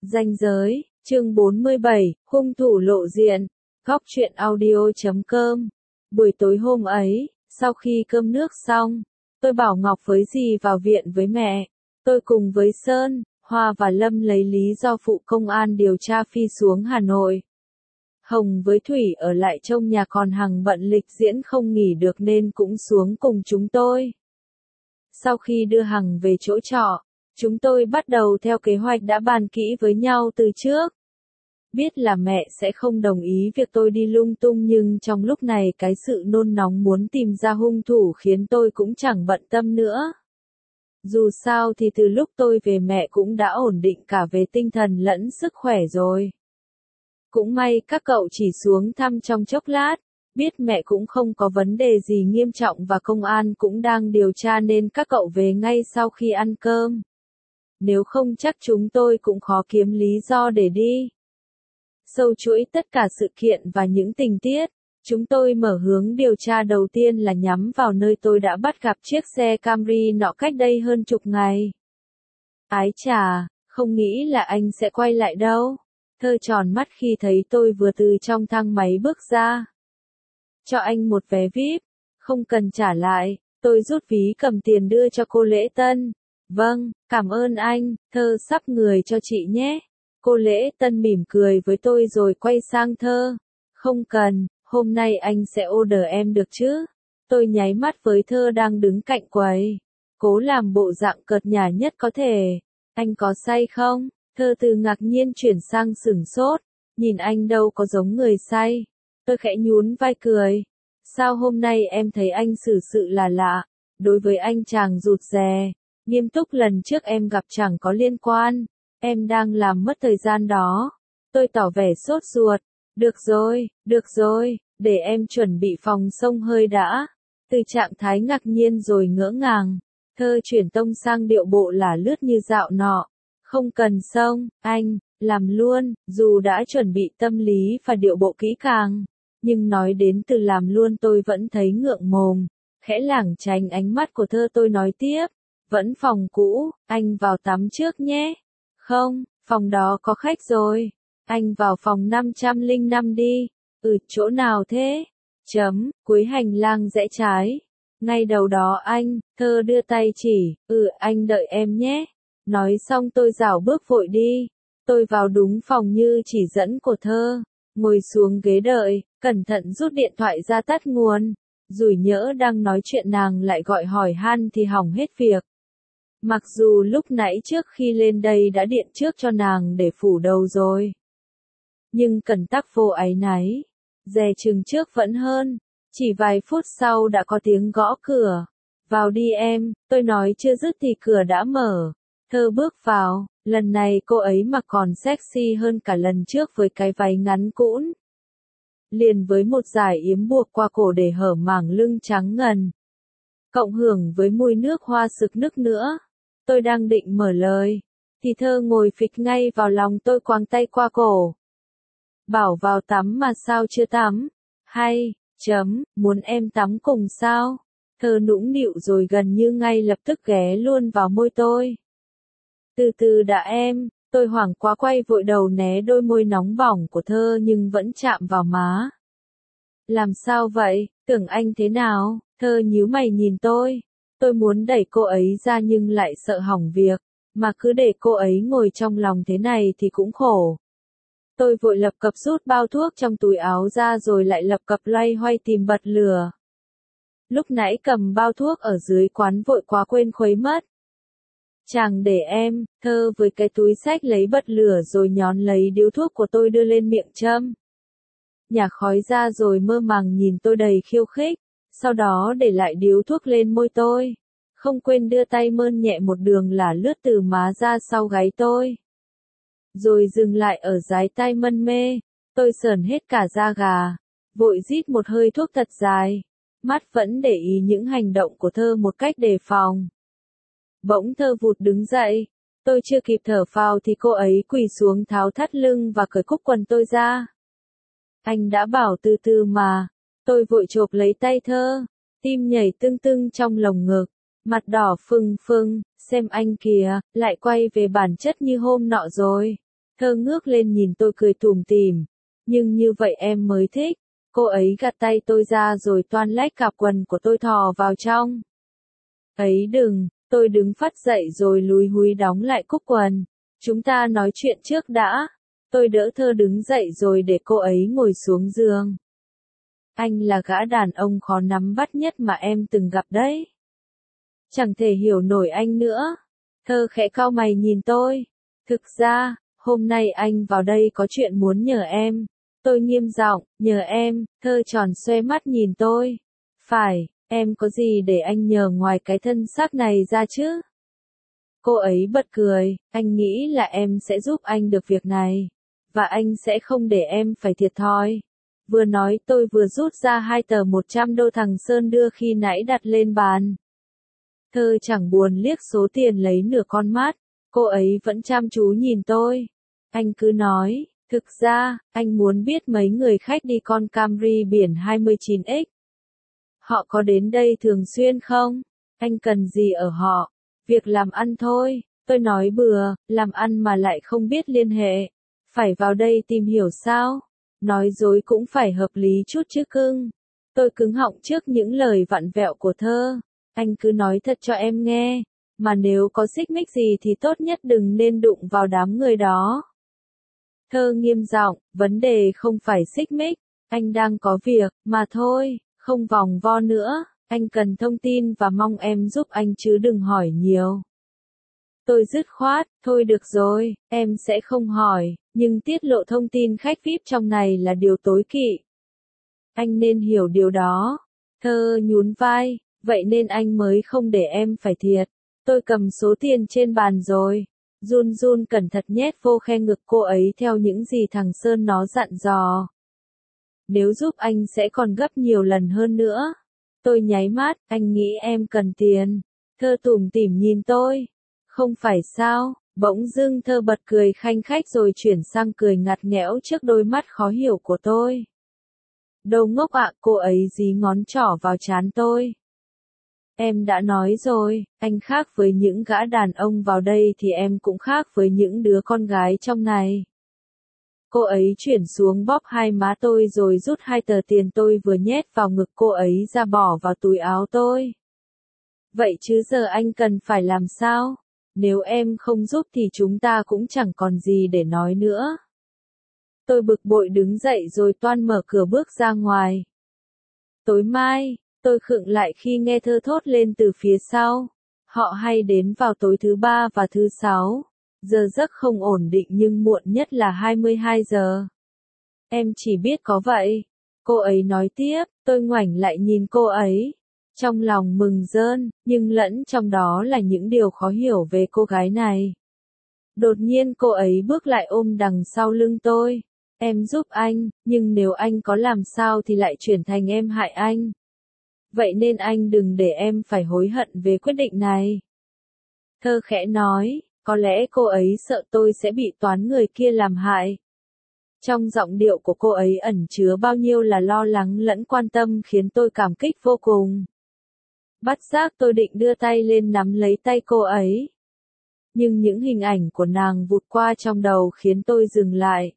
Ranh giới, chương 47, hung thủ lộ diện, góc truyện audio.com. Buổi tối hôm ấy, sau khi cơm nước xong, tôi bảo Ngọc với dì vào viện với mẹ. Tôi cùng với Sơn, Hoa và Lâm lấy lý do phụ công an điều tra Phi xuống Hà Nội. Hồng với Thủy ở lại trong nhà, còn Hằng bận lịch diễn không nghỉ được nên cũng xuống cùng chúng tôi. Sau khi đưa Hằng về chỗ trọ, chúng tôi bắt đầu theo kế hoạch đã bàn kỹ với nhau từ trước. Biết là mẹ sẽ không đồng ý việc tôi đi lung tung, nhưng trong lúc này cái sự nôn nóng muốn tìm ra hung thủ khiến tôi cũng chẳng bận tâm nữa. Dù sao thì từ lúc tôi về mẹ cũng đã ổn định cả về tinh thần lẫn sức khỏe rồi. Cũng may các cậu chỉ xuống thăm trong chốc lát, biết mẹ cũng không có vấn đề gì nghiêm trọng và công an cũng đang điều tra nên các cậu về ngay sau khi ăn cơm. Nếu không chắc chúng tôi cũng khó kiếm lý do để đi. Sâu chuỗi tất cả sự kiện và những tình tiết, chúng tôi mở hướng điều tra đầu tiên là nhắm vào nơi tôi đã bắt gặp chiếc xe Camry nọ cách đây hơn chục ngày. Ái chà, không nghĩ là anh sẽ quay lại đâu. Thơ tròn mắt khi thấy tôi vừa từ trong thang máy bước ra. Cho anh một vé VIP, không cần trả lại, tôi rút ví cầm tiền đưa cho cô Lễ Tân. Vâng, cảm ơn anh, Thơ sắp người cho chị nhé. Cô Lễ Tân mỉm cười với tôi rồi quay sang Thơ. Không cần, hôm nay anh sẽ order em được chứ? Tôi nháy mắt với Thơ đang đứng cạnh quầy. Cố làm bộ dạng cợt nhả nhất có thể. Anh có say không? Thơ từ ngạc nhiên chuyển sang sửng sốt. Nhìn anh đâu có giống người say. Tôi khẽ nhún vai cười. Sao hôm nay em thấy anh xử sự là lạ? Đối với anh chàng rụt rè, nghiêm túc lần trước em gặp chẳng có liên quan. Em đang làm mất thời gian đó. Tôi tỏ vẻ sốt ruột. Được rồi, để em chuẩn bị phòng xông hơi đã. Từ trạng thái ngạc nhiên rồi ngỡ ngàng, Thơ chuyển tông sang điệu bộ là lướt như dạo nọ. Không cần xông, anh, làm luôn. Dù đã chuẩn bị tâm lý và điệu bộ kỹ càng, nhưng nói đến từ làm luôn tôi vẫn thấy ngượng mồm. Khẽ lảng tránh ánh mắt của Thơ, tôi nói tiếp. Vẫn phòng cũ, anh vào tắm trước nhé. Không, phòng đó có khách rồi. Anh vào phòng 505 đi. Chỗ nào thế? Cuối hành lang rẽ trái. Ngay đầu đó anh. Thơ đưa tay chỉ. Anh đợi em nhé. Nói xong tôi rảo bước vội đi. Tôi vào đúng phòng như chỉ dẫn của Thơ. Ngồi xuống ghế đợi, cẩn thận rút điện thoại ra tắt nguồn. Rủi nhỡ đang nói chuyện nàng lại gọi hỏi han thì hỏng hết việc. Mặc dù lúc nãy trước khi lên đây đã điện trước cho nàng để phủ đầu rồi. Nhưng cần tắc vô áy náy. Dè chừng trước vẫn hơn. Chỉ vài phút sau đã có tiếng gõ cửa. Vào đi em, tôi nói chưa dứt thì cửa đã mở. Thơ bước vào, lần này cô ấy mặc còn sexy hơn cả lần trước với cái váy ngắn cũn. Liền với một dải yếm buộc qua cổ để hở mảng lưng trắng ngần. Cộng hưởng với mùi nước hoa sực nức nữa. Tôi đang định mở lời, thì Thơ ngồi phịch ngay vào lòng tôi, quàng tay qua cổ. Bảo vào tắm mà sao chưa tắm? Hay, muốn em tắm cùng sao? Thơ nũng nịu rồi gần như ngay lập tức ghé luôn vào môi tôi. Từ từ đã em, tôi hoảng quá quay vội đầu né đôi môi nóng bỏng của Thơ nhưng vẫn chạm vào má. Làm sao vậy, tưởng anh thế nào? Thơ nhíu mày nhìn tôi. Tôi muốn đẩy cô ấy ra nhưng lại sợ hỏng việc, mà cứ để cô ấy ngồi trong lòng thế này thì cũng khổ. Tôi vội lập cập rút bao thuốc trong túi áo ra rồi lại lập cập loay hoay tìm bật lửa. Lúc nãy cầm bao thuốc ở dưới quán vội quá quên khuấy mất. Chàng để em, Thơ với cái túi xách lấy bật lửa rồi nhón lấy điếu thuốc của tôi đưa lên miệng châm. Nhả khói ra rồi mơ màng nhìn tôi đầy khiêu khích. Sau đó để lại điếu thuốc lên môi tôi. Không quên đưa tay mơn nhẹ một đường là lướt từ má ra sau gáy tôi. Rồi dừng lại ở dái tai mân mê. Tôi sởn hết cả da gà. Vội rít một hơi thuốc thật dài. Mắt vẫn để ý những hành động của Thơ một cách đề phòng. Bỗng Thơ vụt đứng dậy. Tôi chưa kịp thở phào thì cô ấy quỳ xuống tháo thắt lưng và cởi cúc quần tôi ra. Anh đã bảo từ từ mà. Tôi vội chộp lấy tay Thơ, tim nhảy tưng tưng trong lồng ngực, mặt đỏ phừng phừng, xem anh kìa, lại quay về bản chất như hôm nọ rồi. Thơ ngước lên nhìn tôi cười tủm tỉm. Nhưng như vậy em mới thích. Cô ấy gạt tay tôi ra rồi toan lách cặp quần của tôi thò vào trong. Ấy đừng, tôi đứng phắt dậy rồi lúi húi đóng lại cúc quần. Chúng ta nói chuyện trước đã. Tôi đỡ Thơ đứng dậy rồi để cô ấy ngồi xuống giường. Anh là gã đàn ông khó nắm bắt nhất mà em từng gặp đấy. Chẳng thể hiểu nổi anh nữa. Thơ khẽ cau mày nhìn tôi. Thực ra, hôm nay anh vào đây có chuyện muốn nhờ em. Tôi nghiêm giọng, nhờ em. Thơ tròn xoe mắt nhìn tôi. Phải, em có gì để anh nhờ ngoài cái thân xác này ra chứ? Cô ấy bật cười, anh nghĩ là em sẽ giúp anh được việc này. Và anh sẽ không để em phải thiệt thòi. Vừa nói tôi vừa rút ra 2 tờ 100 đô thằng Sơn đưa khi nãy đặt lên bàn. Thơ chẳng buồn liếc số tiền lấy nửa con mắt. Cô ấy vẫn chăm chú nhìn tôi. Anh cứ nói, thực ra, anh muốn biết mấy người khách đi con Camry biển 29X. Họ có đến đây thường xuyên không? Anh cần gì ở họ? Việc làm ăn thôi. Tôi nói bừa, làm ăn mà lại không biết liên hệ. Phải vào đây tìm hiểu sao? Nói dối cũng phải hợp lý chút chứ cưng. Tôi cứng họng trước những lời vặn vẹo của Thơ. Anh cứ nói thật cho em nghe. Mà nếu có xích mích gì thì tốt nhất đừng nên đụng vào đám người đó. Thơ nghiêm giọng, vấn đề không phải xích mích. Anh đang có việc, mà thôi, không vòng vo nữa. Anh cần thông tin và mong em giúp anh chứ đừng hỏi nhiều. Tôi dứt khoát, thôi được rồi, em sẽ không hỏi, nhưng tiết lộ thông tin khách VIP trong này là điều tối kỵ. Anh nên hiểu điều đó. Thơ nhún vai, vậy nên anh mới không để em phải thiệt. Tôi cầm số tiền trên bàn rồi. Run run cẩn thận nhét vô khe ngực cô ấy theo những gì thằng Sơn nó dặn dò. Nếu giúp anh sẽ còn gấp nhiều lần hơn nữa. Tôi nháy mắt, anh nghĩ em cần tiền. Thơ tủm tỉm nhìn tôi. Không phải sao, bỗng dưng Thơ bật cười khanh khách rồi chuyển sang cười ngặt nghẽo trước đôi mắt khó hiểu của tôi. Đồ ngốc ạ, cô ấy dí ngón trỏ vào trán tôi. Em đã nói rồi, anh khác với những gã đàn ông vào đây thì em cũng khác với những đứa con gái trong này. Cô ấy chuyển xuống bóp hai má tôi rồi rút 2 tờ tiền tôi vừa nhét vào ngực cô ấy ra bỏ vào túi áo tôi. Vậy chứ giờ anh cần phải làm sao? Nếu em không giúp thì chúng ta cũng chẳng còn gì để nói nữa. Tôi bực bội đứng dậy rồi toan mở cửa bước ra ngoài. Tối mai, tôi khựng lại khi nghe Thơ thốt lên từ phía sau. Họ hay đến vào tối thứ 3 và thứ 6. Giờ giấc không ổn định nhưng muộn nhất là 22 giờ. Em chỉ biết có vậy. Cô ấy nói tiếp, tôi ngoảnh lại nhìn cô ấy. Trong lòng mừng rơn, nhưng lẫn trong đó là những điều khó hiểu về cô gái này. Đột nhiên cô ấy bước lại ôm đằng sau lưng tôi. Em giúp anh, nhưng nếu anh có làm sao thì lại chuyển thành em hại anh. Vậy nên anh đừng để em phải hối hận về quyết định này. Thơ khẽ nói, có lẽ cô ấy sợ tôi sẽ bị toán người kia làm hại. Trong giọng điệu của cô ấy ẩn chứa bao nhiêu là lo lắng lẫn quan tâm khiến tôi cảm kích vô cùng. Bất giác tôi định đưa tay lên nắm lấy tay cô ấy. Nhưng những hình ảnh của nàng vụt qua trong đầu khiến tôi dừng lại.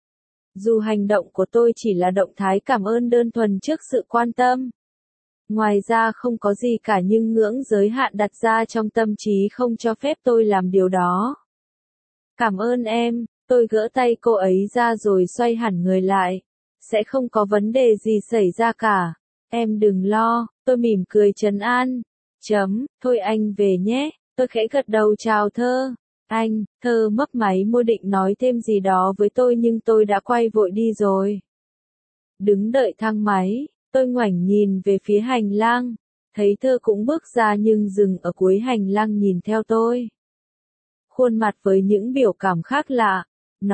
Dù hành động của tôi chỉ là động thái cảm ơn đơn thuần trước sự quan tâm. Ngoài ra không có gì cả nhưng ngưỡng giới hạn đặt ra trong tâm trí không cho phép tôi làm điều đó. Cảm ơn em, tôi gỡ tay cô ấy ra rồi xoay hẳn người lại. Sẽ không có vấn đề gì xảy ra cả. Em đừng lo, tôi mỉm cười trấn an. Thôi anh về nhé, tôi khẽ gật đầu chào Thơ. Anh, Thơ mấp máy môi định nói thêm gì đó với tôi nhưng tôi đã quay vội đi rồi. Đứng đợi thang máy, tôi ngoảnh nhìn về phía hành lang. Thấy Thơ cũng bước ra nhưng dừng ở cuối hành lang nhìn theo tôi. Khuôn mặt với những biểu cảm khác lạ.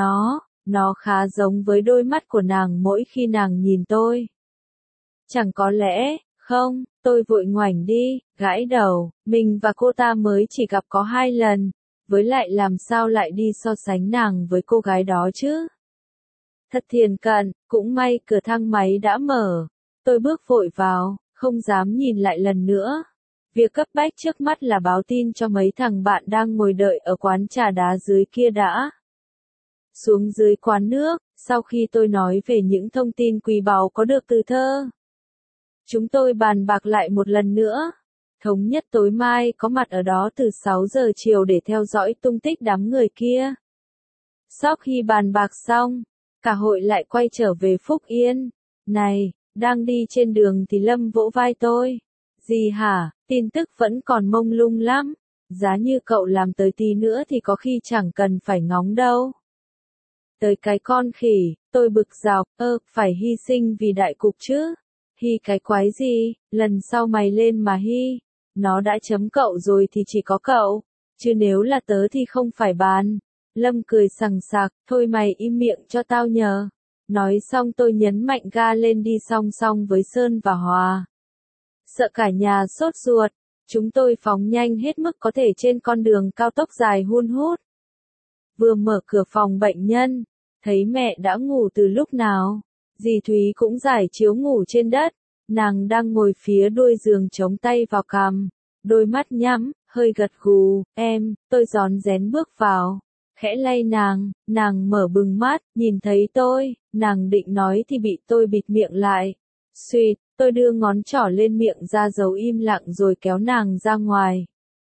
Nó khá giống với đôi mắt của nàng mỗi khi nàng nhìn tôi. Chẳng có lẽ, không, tôi vội ngoảnh đi, gãi đầu, mình và cô ta mới chỉ gặp có 2 lần, với lại làm sao lại đi so sánh nàng với cô gái đó chứ? Thật thiền cận, cũng may cửa thang máy đã mở. Tôi bước vội vào, không dám nhìn lại lần nữa. Việc cấp bách trước mắt là báo tin cho mấy thằng bạn đang ngồi đợi ở quán trà đá dưới kia đã. Xuống dưới quán nước, sau khi tôi nói về những thông tin quý báu có được từ thơ, chúng tôi bàn bạc lại một lần nữa. Thống nhất tối mai có mặt ở đó từ 6 giờ chiều để theo dõi tung tích đám người kia. Sau khi bàn bạc xong, cả hội lại quay trở về Phúc Yên. Này, đang đi trên đường thì Lâm vỗ vai tôi. Gì hả, tin tức vẫn còn mông lung lắm. Giá như cậu làm tới tí nữa thì có khi chẳng cần phải ngóng đâu. Tới cái con khỉ, tôi bực dọc, phải hy sinh vì đại cục chứ. Hy cái quái gì, lần sau mày lên mà hy. Nó đã chấm cậu rồi thì chỉ có cậu, chứ nếu là tớ thì không phải bàn. Lâm cười sằng sặc, thôi mày im miệng cho tao nhờ. Nói xong tôi nhấn mạnh ga lên đi song song với Sơn và Hòa. Sợ cả nhà sốt ruột, chúng tôi phóng nhanh hết mức có thể trên con đường cao tốc dài hun hút. Vừa mở cửa phòng bệnh nhân, thấy mẹ đã ngủ từ lúc nào. Dì Thúy cũng giải chiếu ngủ trên đất, nàng đang ngồi phía đuôi giường chống tay vào cằm, đôi mắt nhắm, hơi gật gù, tôi rón rén bước vào, khẽ lay nàng mở bừng mắt, nhìn thấy tôi, nàng định nói thì bị tôi bịt miệng lại. Suýt, tôi đưa ngón trỏ lên miệng ra dấu im lặng rồi kéo nàng ra ngoài.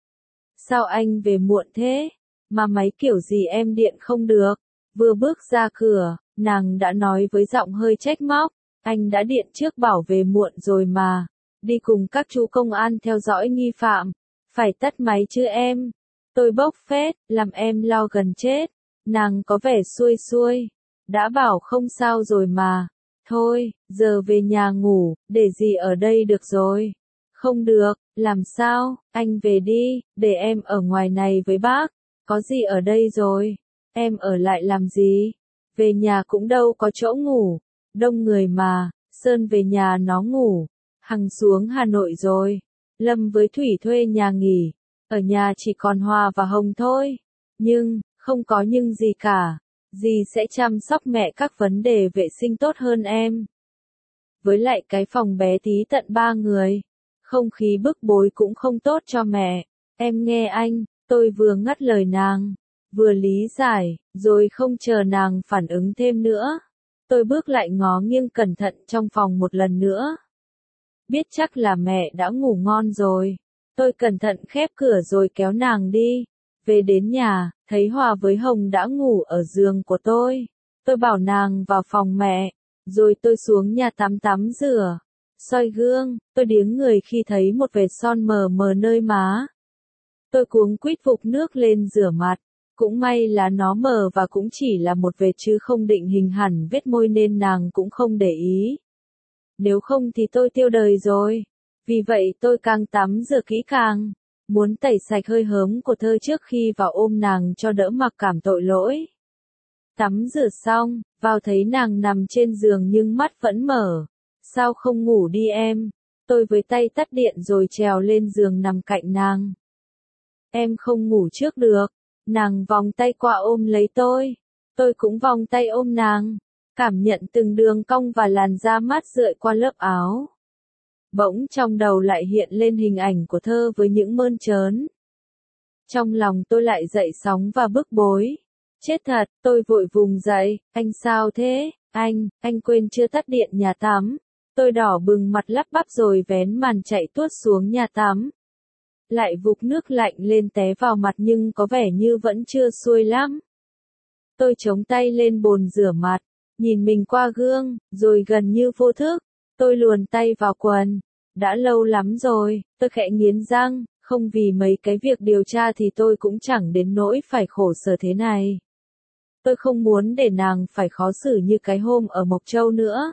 Sao anh về muộn thế? Mà máy kiểu gì em điện không được? Vừa bước ra cửa, nàng đã nói với giọng hơi trách móc, anh đã điện trước bảo về muộn rồi mà, đi cùng các chú công an theo dõi nghi phạm, phải tắt máy chứ em. Tôi bốc phét, làm em lo gần chết, nàng có vẻ xuôi xuôi, đã bảo không sao rồi mà, thôi, giờ về nhà ngủ, để gì ở đây được rồi. Không được, làm sao, anh về đi, để em ở ngoài này với bác, có gì ở đây rồi, em ở lại làm gì, về nhà cũng đâu có chỗ ngủ, đông người mà, Sơn về nhà nó ngủ, Hằng xuống Hà Nội rồi, Lâm với Thủy thuê nhà nghỉ, ở nhà chỉ còn Hòa và Hồng thôi, nhưng, không có nhưng gì cả, dì sẽ chăm sóc mẹ các vấn đề vệ sinh tốt hơn em. Với lại cái phòng bé tí tận 3 người, không khí bức bối cũng không tốt cho mẹ, em nghe anh, tôi vừa ngắt lời nàng, vừa lý giải, rồi không chờ nàng phản ứng thêm nữa. Tôi bước lại ngó nghiêng cẩn thận trong phòng một lần nữa. Biết chắc là mẹ đã ngủ ngon rồi. Tôi cẩn thận khép cửa rồi kéo nàng đi. Về đến nhà, thấy Hòa với Hồng đã ngủ ở giường của tôi. Tôi bảo nàng vào phòng mẹ. Rồi tôi xuống nhà tắm rửa. Soi gương, tôi điếng người khi thấy một vệt son mờ mờ nơi má. Tôi cuống quýt vục nước lên rửa mặt. Cũng may là nó mờ và cũng chỉ là một vệt chứ không định hình hẳn vết môi nên nàng cũng không để ý. Nếu không thì tôi tiêu đời rồi. Vì vậy tôi càng tắm rửa kỹ càng. Muốn tẩy sạch hơi hớm của thơ trước khi vào ôm nàng cho đỡ mặc cảm tội lỗi. Tắm rửa xong, vào thấy nàng nằm trên giường nhưng mắt vẫn mở. Sao không ngủ đi em? Tôi với tay tắt điện rồi trèo lên giường nằm cạnh nàng. Em không ngủ trước được. Nàng vòng tay qua ôm lấy tôi cũng vòng tay ôm nàng, cảm nhận từng đường cong và làn da mát rượi qua lớp áo. Bỗng trong đầu lại hiện lên hình ảnh của thơ với những mơn trớn. Trong lòng tôi lại dậy sóng và bức bối. Chết thật, tôi vội vùng dậy, anh sao thế, anh quên chưa tắt điện nhà tắm. Tôi đỏ bừng mặt lắp bắp rồi vén màn chạy tuốt xuống nhà tắm. Lại vục nước lạnh lên té vào mặt nhưng có vẻ như vẫn chưa xuôi lắm. Tôi chống tay lên bồn rửa mặt, nhìn mình qua gương, rồi gần như vô thức, tôi luồn tay vào quần. Đã lâu lắm rồi, tôi khẽ nghiến răng, không vì mấy cái việc điều tra thì tôi cũng chẳng đến nỗi phải khổ sở thế này. Tôi không muốn để nàng phải khó xử như cái hôm ở Mộc Châu nữa.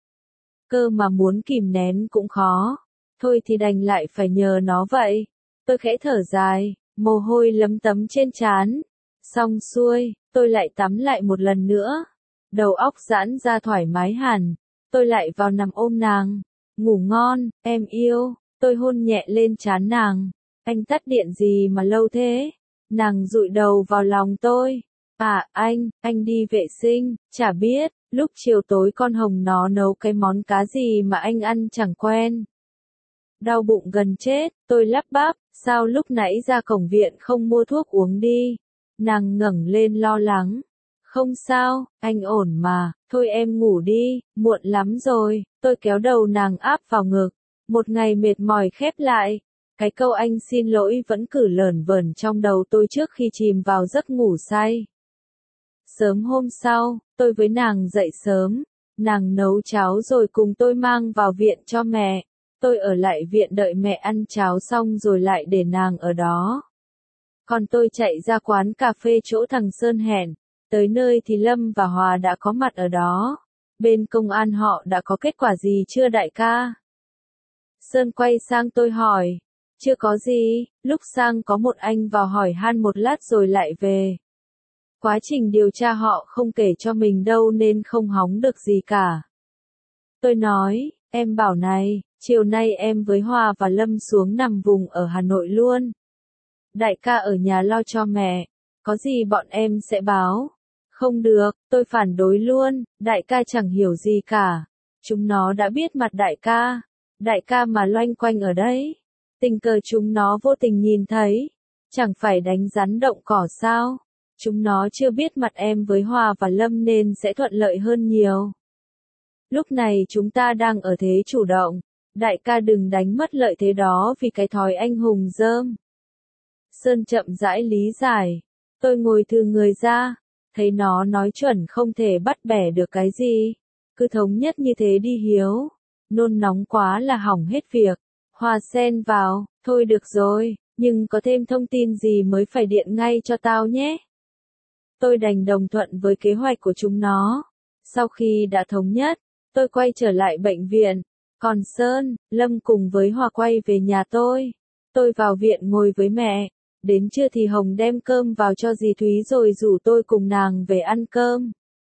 Cơ mà muốn kìm nén cũng khó, thôi thì đành lại phải nhờ nó vậy. Tôi khẽ thở dài, mồ hôi lấm tấm trên trán. Xong xuôi, tôi lại tắm lại một lần nữa. Đầu óc giãn ra thoải mái hẳn. Tôi lại vào nằm ôm nàng. Ngủ ngon, em yêu. Tôi hôn nhẹ lên trán nàng. Anh tắt điện gì mà lâu thế? Nàng dụi đầu vào lòng tôi. À, anh đi vệ sinh, chả biết, lúc chiều tối con Hồng nó nấu cái món cá gì mà anh ăn chẳng quen. Đau bụng gần chết, tôi lắp bắp, sao lúc nãy ra cổng viện không mua thuốc uống đi? Nàng ngẩng lên lo lắng. Không sao, anh ổn mà, thôi em ngủ đi, muộn lắm rồi, tôi kéo đầu nàng áp vào ngực. Một ngày mệt mỏi khép lại. Cái câu anh xin lỗi vẫn cứ lởn vởn trong đầu tôi trước khi chìm vào giấc ngủ say. Sớm hôm sau, tôi với nàng dậy sớm, nàng nấu cháo rồi cùng tôi mang vào viện cho mẹ. Tôi ở lại viện đợi mẹ ăn cháo xong rồi lại để nàng ở đó. Còn tôi chạy ra quán cà phê chỗ thằng Sơn hẹn, tới nơi thì Lâm và Hòa đã có mặt ở đó. Bên công an họ đã có kết quả gì chưa đại ca? Sơn quay sang tôi hỏi. Chưa có gì, lúc sang có một anh vào hỏi han một lát rồi lại về. Quá trình điều tra họ không kể cho mình đâu nên không hóng được gì cả. Tôi nói, em bảo này, chiều nay em với Hòa và Lâm xuống nằm vùng ở Hà Nội luôn. Đại ca ở nhà lo cho mẹ, có gì bọn em sẽ báo. Không được, tôi phản đối luôn, đại ca chẳng hiểu gì cả. Chúng nó đã biết mặt đại ca mà loanh quanh ở đấy. Tình cờ chúng nó vô tình nhìn thấy, chẳng phải đánh rắn động cỏ sao. Chúng nó chưa biết mặt em với Hòa và Lâm nên sẽ thuận lợi hơn nhiều. Lúc này chúng ta đang ở thế chủ động, đại ca đừng đánh mất lợi thế đó vì cái thói anh hùng dơm. Sơn chậm rãi lý giải, tôi ngồi thư người ra, thấy nó nói chuẩn không thể bắt bẻ được cái gì. Cứ thống nhất như thế đi Hiếu, nôn nóng quá là hỏng hết việc. Hòa xen vào, thôi được rồi, nhưng có thêm thông tin gì mới phải điện ngay cho tao nhé. Tôi đành đồng thuận với kế hoạch của chúng nó. Sau khi đã thống nhất, tôi quay trở lại bệnh viện. Còn Sơn, Lâm cùng với Hòa quay về nhà tôi. Tôi vào viện ngồi với mẹ. Đến trưa thì Hồng đem cơm vào cho dì Thúy rồi rủ tôi cùng nàng về ăn cơm.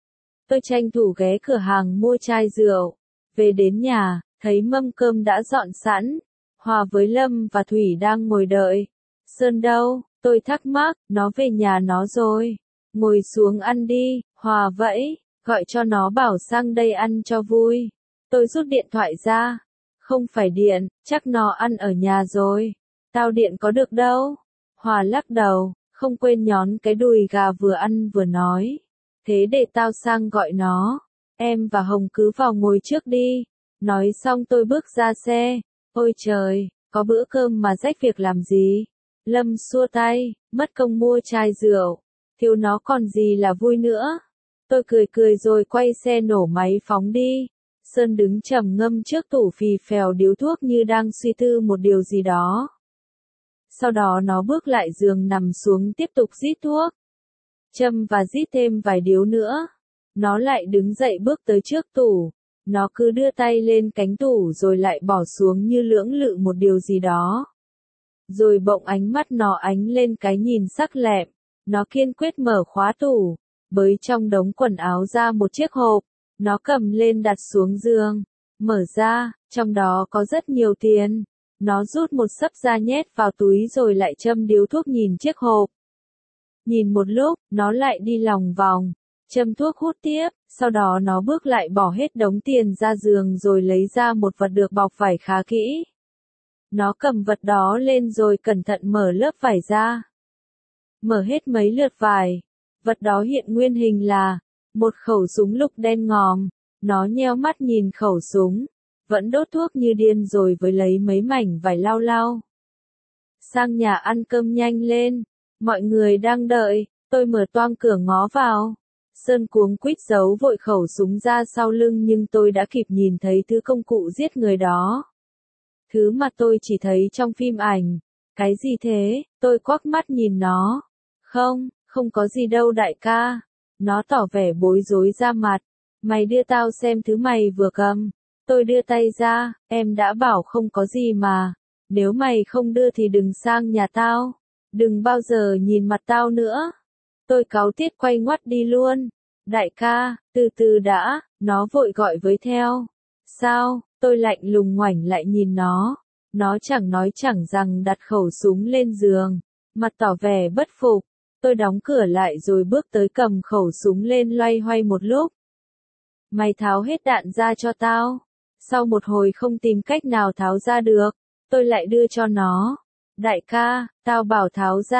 Tôi tranh thủ ghé cửa hàng mua chai rượu. Về đến nhà, thấy mâm cơm đã dọn sẵn. Hòa với Lâm và Thủy đang ngồi đợi. Sơn đâu? Tôi thắc mắc, nó về nhà nó rồi. Ngồi xuống ăn đi, Hòa vẫy, gọi cho nó bảo sang đây ăn cho vui. Tôi rút điện thoại ra. Không phải điện, chắc nó ăn ở nhà rồi. Tao điện có được đâu. Hòa lắc đầu, không quên nhón cái đùi gà vừa ăn vừa nói. Thế để tao sang gọi nó. Em và Hồng cứ vào ngồi trước đi. Nói xong tôi bước ra xe. Ôi trời, có bữa cơm mà rách việc làm gì? Lâm xua tay, mất công mua chai rượu. Thiếu nó còn gì là vui nữa. Tôi cười rồi quay xe nổ máy phóng đi. Sơn đứng trầm ngâm trước tủ phì phèo điếu thuốc như đang suy tư một điều gì đó. Sau đó nó bước lại giường nằm xuống tiếp tục rít thuốc. Châm và rít thêm vài điếu nữa. Nó lại đứng dậy bước tới trước tủ. Nó cứ đưa tay lên cánh tủ rồi lại bỏ xuống như lưỡng lự một điều gì đó. Rồi bỗng ánh mắt nó ánh lên cái nhìn sắc lẹm. Nó kiên quyết mở khóa tủ, bới trong đống quần áo ra một chiếc hộp. Nó cầm lên đặt xuống giường. Mở ra, trong đó có rất nhiều tiền. Nó rút một xấp ra nhét vào túi rồi lại châm điếu thuốc nhìn chiếc hộp. Nhìn một lúc, nó lại đi lòng vòng. Châm thuốc hút tiếp, sau đó nó bước lại bỏ hết đống tiền ra giường rồi lấy ra một vật được bọc vải khá kỹ. Nó cầm vật đó lên rồi cẩn thận mở lớp vải ra. Mở hết mấy lượt vải. Vật đó hiện nguyên hình là một khẩu súng lục đen ngòm. Nó nheo mắt nhìn khẩu súng. Vẫn đốt thuốc như điên rồi với lấy mấy mảnh vải lau lau. Sang nhà ăn cơm nhanh lên. Mọi người đang đợi. Tôi mở toang cửa ngó vào. Sơn cuống quýt giấu vội khẩu súng ra sau lưng nhưng tôi đã kịp nhìn thấy thứ công cụ giết người đó. Thứ mà tôi chỉ thấy trong phim ảnh. Cái gì thế? Tôi quắc mắt nhìn nó. Không có gì đâu đại ca. Nó tỏ vẻ bối rối ra mặt. Mày đưa tao xem thứ mày vừa cầm. Tôi đưa tay ra, em đã bảo không có gì mà. Nếu mày không đưa thì đừng sang nhà tao. Đừng bao giờ nhìn mặt tao nữa. Tôi cáu tiết quay ngoắt đi luôn. Đại ca, từ từ đã, nó vội gọi với theo. Sao? Tôi lạnh lùng ngoảnh lại nhìn nó. Nó chẳng nói chẳng rằng đặt khẩu súng lên giường. Mặt tỏ vẻ bất phục. Tôi đóng cửa lại rồi bước tới cầm khẩu súng lên loay hoay một lúc. Mày tháo hết đạn ra cho tao. Sau một hồi không tìm cách nào tháo ra được, tôi lại đưa cho nó. Đại ca, tao bảo tháo ra,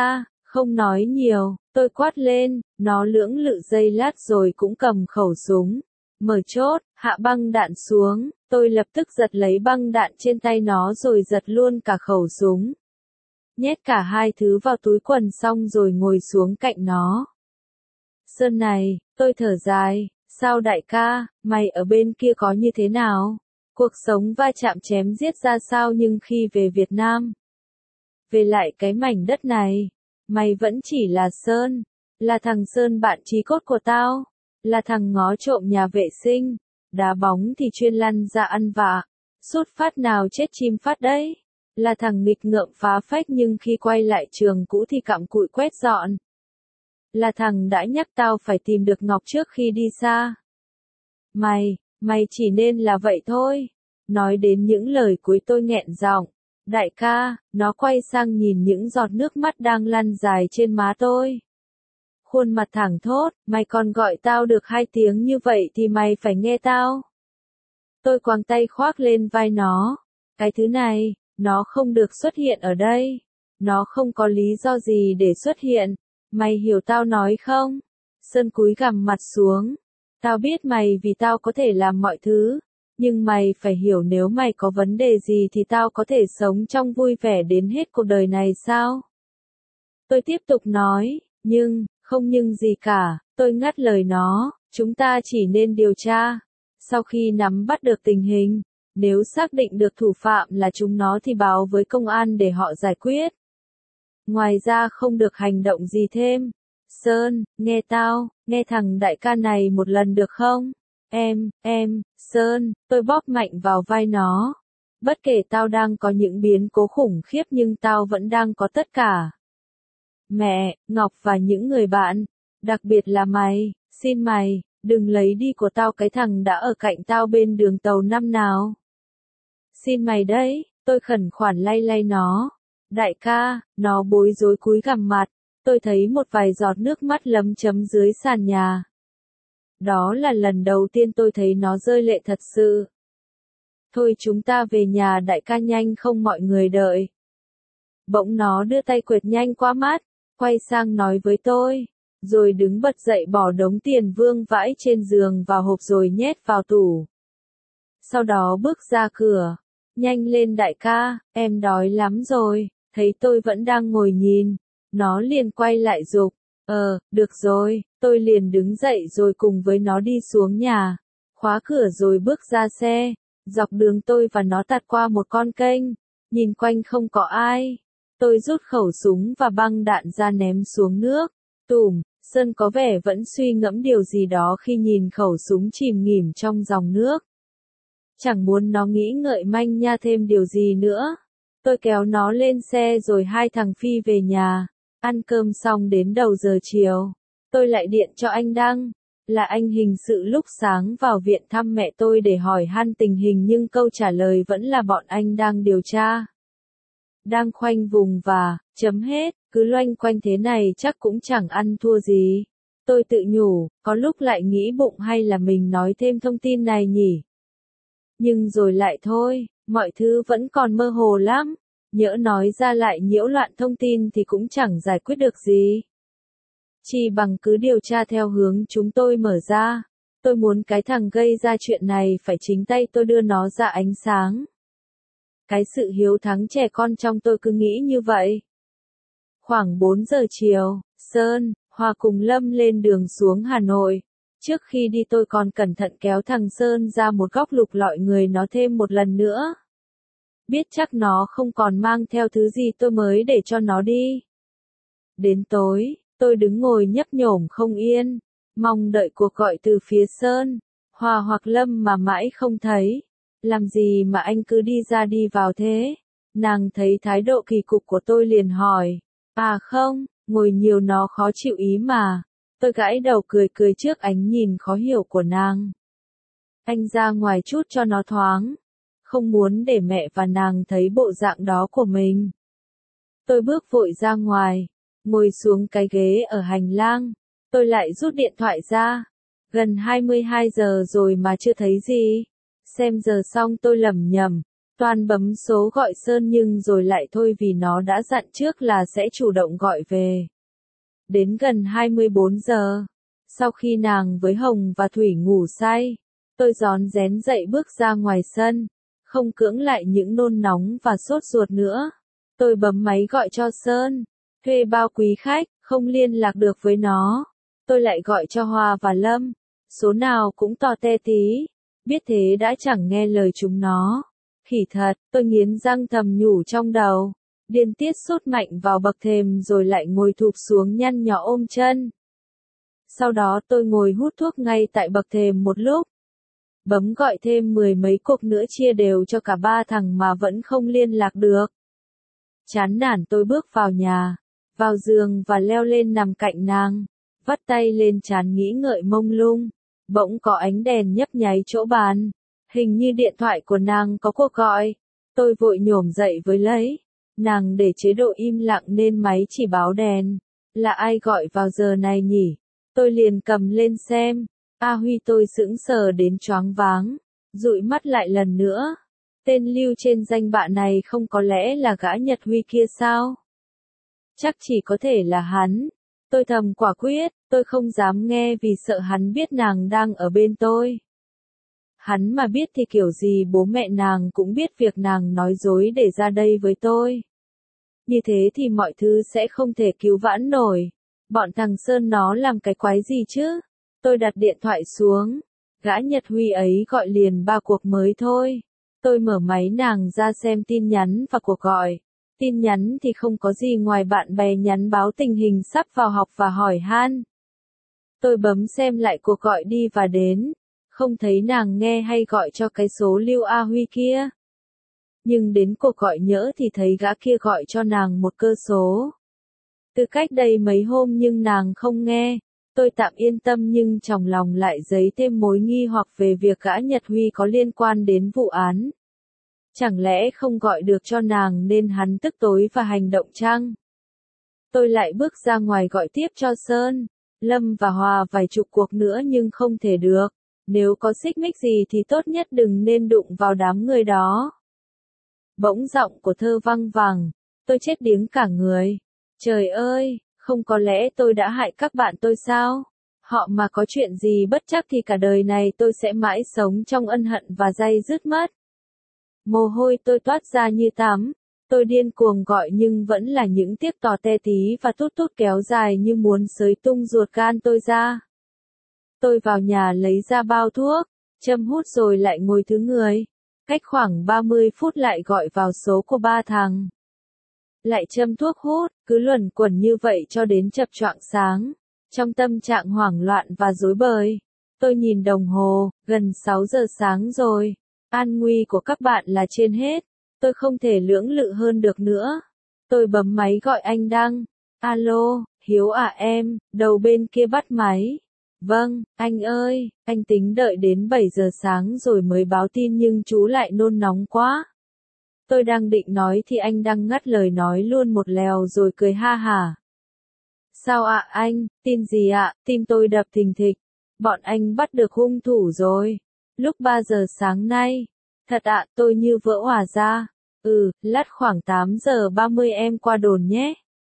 Không nói nhiều, tôi quát lên, nó lưỡng lự giây lát rồi cũng cầm khẩu súng. Mở chốt, hạ băng đạn xuống, tôi lập tức giật lấy băng đạn trên tay nó rồi giật luôn cả khẩu súng. Nhét cả hai thứ vào túi quần xong rồi ngồi xuống cạnh nó. Sơn này, tôi thở dài, sao đại ca, mày ở bên kia có như thế nào? Cuộc sống va chạm chém giết ra sao nhưng khi về Việt Nam? Về lại cái mảnh đất này, mày vẫn chỉ là Sơn, là thằng Sơn bạn chí cốt của tao, là thằng ngó trộm nhà vệ sinh, đá bóng thì chuyên lăn ra ăn vạ, sút phát nào chết chim phát đấy, là thằng nghịch ngợm phá phách nhưng khi quay lại trường cũ thì cặm cụi quét dọn. Là thằng đã nhắc tao phải tìm được Ngọc trước khi đi xa. Mày chỉ nên là vậy thôi. Nói đến những lời cuối tôi nghẹn giọng. Đại ca, nó quay sang nhìn những giọt nước mắt đang lăn dài trên má tôi. Khuôn mặt thẳng thốt, mày còn gọi tao được 2 tiếng như vậy thì mày phải nghe tao. Tôi quàng tay khoác lên vai nó. Cái thứ này, nó không được xuất hiện ở đây. Nó không có lý do gì để xuất hiện. Mày hiểu tao nói không? Sơn cúi gằm mặt xuống. Tao biết mày vì tao có thể làm mọi thứ. Nhưng mày phải hiểu nếu mày có vấn đề gì thì tao có thể sống trong vui vẻ đến hết cuộc đời này sao? Tôi tiếp tục nói, không nhưng gì cả, tôi ngắt lời nó, chúng ta chỉ nên điều tra. Sau khi nắm bắt được tình hình, nếu xác định được thủ phạm là chúng nó thì báo với công an để họ giải quyết. Ngoài ra không được hành động gì thêm. Sơn, nghe tao, nghe thằng đại ca này một lần được không? Sơn, tôi bóp mạnh vào vai nó. Bất kể tao đang có những biến cố khủng khiếp nhưng tao vẫn đang có tất cả. Mẹ, Ngọc và những người bạn, đặc biệt là mày, xin mày, đừng lấy đi của tao cái thằng đã ở cạnh tao bên đường tàu năm nào. Xin mày đấy, tôi khẩn khoản lay lay nó. Đại ca, nó bối rối cúi gằm mặt, tôi thấy một vài giọt nước mắt lấm chấm dưới sàn nhà. Đó là lần đầu tiên tôi thấy nó rơi lệ thật sự. Thôi chúng ta về nhà đại ca nhanh không mọi người đợi. Bỗng nó đưa tay quệt nhanh qua mắt, quay sang nói với tôi, rồi đứng bật dậy bỏ đống tiền vương vãi trên giường vào hộp rồi nhét vào tủ. Sau đó bước ra cửa, nhanh lên đại ca, em đói lắm rồi, thấy tôi vẫn đang ngồi nhìn, nó liền quay lại giục, được rồi, tôi liền đứng dậy rồi cùng với nó đi xuống nhà, khóa cửa rồi bước ra xe, dọc đường tôi và nó tạt qua một con kênh, nhìn quanh không có ai. Tôi rút khẩu súng và băng đạn ra ném xuống nước. Tùm, Sơn có vẻ vẫn suy ngẫm điều gì đó khi nhìn khẩu súng chìm nghỉm trong dòng nước. Chẳng muốn nó nghĩ ngợi manh nha thêm điều gì nữa. Tôi kéo nó lên xe rồi hai thằng Phi về nhà. Ăn cơm xong đến đầu giờ chiều. Tôi lại điện cho anh Đăng. Là anh hình sự lúc sáng vào viện thăm mẹ tôi để hỏi han tình hình nhưng câu trả lời vẫn là bọn anh đang điều tra. Đang khoanh vùng và, chấm hết, cứ loanh quanh thế này chắc cũng chẳng ăn thua gì. Tôi tự nhủ, có lúc lại nghĩ bụng hay là mình nói thêm thông tin này nhỉ. Nhưng rồi lại thôi, mọi thứ vẫn còn mơ hồ lắm. Nhỡ nói ra lại nhiễu loạn thông tin thì cũng chẳng giải quyết được gì. Chỉ bằng cứ điều tra theo hướng chúng tôi mở ra. Tôi muốn cái thằng gây ra chuyện này phải chính tay tôi đưa nó ra ánh sáng. Cái sự hiếu thắng trẻ con trong tôi cứ nghĩ như vậy. Khoảng 4 giờ chiều, Sơn, Hòa cùng Lâm lên đường xuống Hà Nội. Trước khi đi tôi còn cẩn thận kéo thằng Sơn ra một góc lục lọi người nó thêm một lần nữa. Biết chắc nó không còn mang theo thứ gì tôi mới để cho nó đi. Đến tối, tôi đứng ngồi nhấp nhổm không yên, mong đợi cuộc gọi từ phía Sơn, Hòa hoặc Lâm mà mãi không thấy. Làm gì mà anh cứ đi ra đi vào thế? Nàng thấy thái độ kỳ cục của tôi liền hỏi. À không, ngồi nhiều nó khó chịu ý mà. Tôi gãi đầu cười cười trước ánh nhìn khó hiểu của nàng. Anh ra ngoài chút cho nó thoáng. Không muốn để mẹ và nàng thấy bộ dạng đó của mình. Tôi bước vội ra ngoài, ngồi xuống cái ghế ở hành lang. Tôi lại rút điện thoại ra. Gần 22 giờ rồi mà chưa thấy gì. Xem giờ xong tôi lẩm nhẩm, toàn bấm số gọi Sơn nhưng rồi lại thôi vì nó đã dặn trước là sẽ chủ động gọi về. Đến gần 24 giờ, sau khi nàng với Hồng và Thủy ngủ say, tôi rón rén dậy bước ra ngoài sân, không cưỡng lại những nôn nóng và sốt ruột nữa. Tôi bấm máy gọi cho Sơn, thuê bao quý khách, không liên lạc được với nó. Tôi lại gọi cho Hòa và Lâm, số nào cũng to te tí, biết thế đã chẳng nghe lời chúng nó. Khỉ thật, tôi nghiến răng thầm nhủ trong đầu, điên tiết sút mạnh vào bậc thềm rồi lại ngồi thụp xuống nhăn nhó ôm chân. Sau đó tôi ngồi hút thuốc ngay tại bậc thềm một lúc. Bấm gọi thêm 10 mấy cuộc nữa chia đều cho cả ba thằng mà vẫn không liên lạc được. Chán nản tôi bước vào nhà, vào giường và leo lên nằm cạnh nàng, vắt tay lên trán nghĩ ngợi mông lung. Bỗng có ánh đèn nhấp nháy chỗ bàn, hình như điện thoại của nàng có cuộc gọi. Tôi vội nhổm dậy với lấy. Nàng để chế độ im lặng nên máy chỉ báo đèn. Là ai gọi vào giờ này nhỉ? Tôi liền cầm lên xem. A Huy, tôi sững sờ đến choáng váng, dụi mắt lại lần nữa. Tên lưu trên danh bạ này không có lẽ là gã Nhật Huy kia sao? Chắc chỉ có thể là hắn. Tôi thầm quả quyết, tôi không dám nghe vì sợ hắn biết nàng đang ở bên tôi. Hắn mà biết thì kiểu gì bố mẹ nàng cũng biết việc nàng nói dối để ra đây với tôi. Như thế thì mọi thứ sẽ không thể cứu vãn nổi. Bọn thằng Sơn nó làm cái quái gì chứ? Tôi đặt điện thoại xuống. Gã Nhật Huy ấy gọi liền 3 cuộc mới thôi. Tôi mở máy nàng ra xem tin nhắn và cuộc gọi. Tin nhắn thì không có gì ngoài bạn bè nhắn báo tình hình sắp vào học và hỏi han. Tôi bấm xem lại cuộc gọi đi và đến. Không thấy nàng nghe hay gọi cho cái số Lưu A Huy kia. Nhưng đến cuộc gọi nhỡ thì thấy gã kia gọi cho nàng một cơ số. Từ cách đây mấy hôm nhưng nàng không nghe. Tôi tạm yên tâm nhưng trong lòng lại dấy thêm mối nghi hoặc về việc gã Nhật Huy có liên quan đến vụ án. Chẳng lẽ không gọi được cho nàng nên hắn tức tối và hành động chăng? Tôi lại bước ra ngoài gọi tiếp cho Sơn, Lâm và Hòa vài chục cuộc nữa nhưng không thể được. Nếu có xích mích gì thì tốt nhất đừng nên đụng vào đám người đó. Bỗng giọng của Thơ văng vẳng, tôi chết điếng cả người. Trời ơi, không có lẽ tôi đã hại các bạn tôi sao? Họ mà có chuyện gì bất trắc thì cả đời này tôi sẽ mãi sống trong ân hận và day dứt mất. Mồ hôi tôi toát ra như tắm. Tôi điên cuồng gọi nhưng vẫn là những tiếc tò te tí và tút tút kéo dài như muốn xới tung ruột gan tôi ra. Tôi vào nhà lấy ra bao thuốc, châm hút rồi lại ngồi thứ người. Cách khoảng 30 phút lại gọi vào số của ba thằng. Lại châm thuốc hút, cứ luẩn quẩn như vậy cho đến chập choạng sáng. Trong tâm trạng hoảng loạn và rối bời. Tôi nhìn đồng hồ, gần 6 giờ sáng rồi. An nguy của các bạn là trên hết. Tôi không thể lưỡng lự hơn được nữa. Tôi bấm máy gọi anh Đăng. Alo, Hiếu à em, đầu bên kia bắt máy. Vâng, anh ơi, anh tính đợi đến 7 giờ sáng rồi mới báo tin nhưng chú lại nôn nóng quá. Tôi đang định nói thì anh Đăng ngắt lời nói luôn một lèo rồi cười ha hả. Sao ạ anh, tin gì ạ, tim tôi đập thình thịch. Bọn anh bắt được hung thủ rồi. Lúc 3 giờ sáng nay. Thật ạ, tôi như vỡ òa ra. Lát khoảng 8 giờ 30 em qua đồn nhé.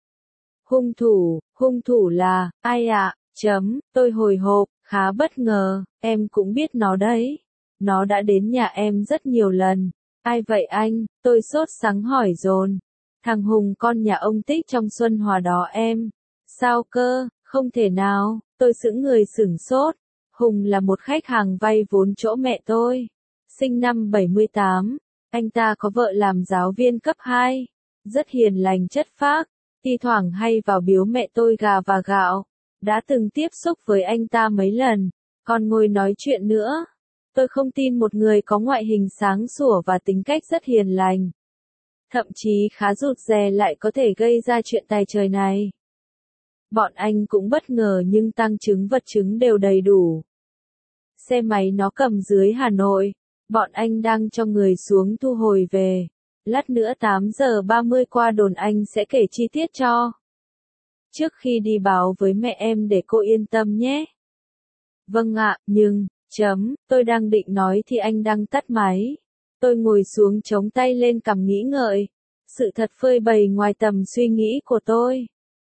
Hung thủ là, ai ạ? Tôi hồi hộp, khá bất ngờ, em cũng biết nó đấy. Nó đã đến nhà em rất nhiều lần. Ai vậy anh? Tôi sốt sắng hỏi dồn. Thằng Hùng con nhà ông Tích trong Xuân Hòa đó em. Sao cơ? Không thể nào. Tôi sững người sửng sốt. Hùng là một khách hàng vay vốn chỗ mẹ tôi. Sinh năm 78. Anh ta có vợ làm giáo viên cấp 2. Rất hiền lành chất phác. Thi thoảng hay vào biếu mẹ tôi gà và gạo. Đã từng tiếp xúc với anh ta mấy lần. Còn ngồi nói chuyện nữa. Tôi không tin một người có ngoại hình sáng sủa và tính cách rất hiền lành. Thậm chí khá rụt rè lại có thể gây ra chuyện tài trời này. Bọn anh cũng bất ngờ nhưng tăng chứng vật chứng đều đầy đủ. Xe máy nó cầm dưới Hà Nội. Bọn anh đang cho người xuống thu hồi về. Lát nữa 8 giờ 30 qua đồn anh sẽ kể chi tiết cho. Trước khi đi báo với mẹ em để cô yên tâm nhé. Vâng ạ, nhưng, tôi đang định nói thì anh Đăng tắt máy. Tôi ngồi xuống chống tay lên cằm nghĩ ngợi. Sự thật phơi bày ngoài tầm suy nghĩ của tôi.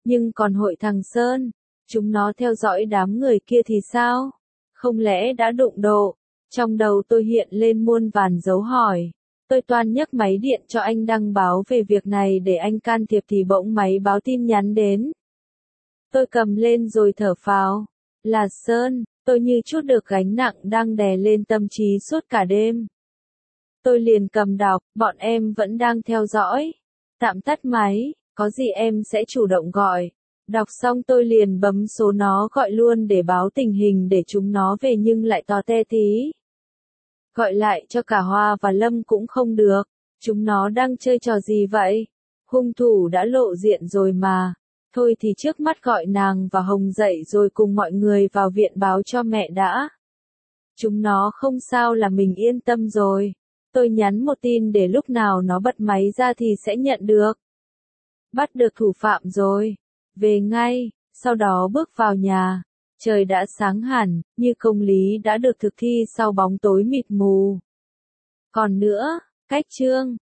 Nhưng còn hội thằng Sơn, chúng nó theo dõi đám người kia thì sao? Không lẽ đã đụng độ? Trong đầu tôi hiện lên muôn vàn dấu hỏi. Tôi toan nhấc máy điện cho anh đăng báo về việc này để anh can thiệp thì bỗng máy báo tin nhắn đến. Tôi cầm lên rồi thở phào. Là Sơn, tôi như trút được gánh nặng đang đè lên tâm trí suốt cả đêm. Tôi liền cầm đọc, bọn em vẫn đang theo dõi. Tạm tắt máy, có gì em sẽ chủ động gọi. Đọc xong tôi liền bấm số nó gọi luôn để báo tình hình để chúng nó về nhưng lại tò te tí. Gọi lại cho cả Hoa và Lâm cũng không được. Chúng nó đang chơi trò gì vậy? Hung thủ đã lộ diện rồi mà. Thôi thì trước mắt gọi nàng và Hồng dậy rồi cùng mọi người vào viện báo cho mẹ đã. Chúng nó không sao là mình yên tâm rồi. Tôi nhắn một tin để lúc nào nó bật máy ra thì sẽ nhận được. Bắt được thủ phạm rồi. Về ngay, sau đó bước vào nhà. Trời đã sáng hẳn, như công lý đã được thực thi sau bóng tối mịt mù. Còn nữa, cách chương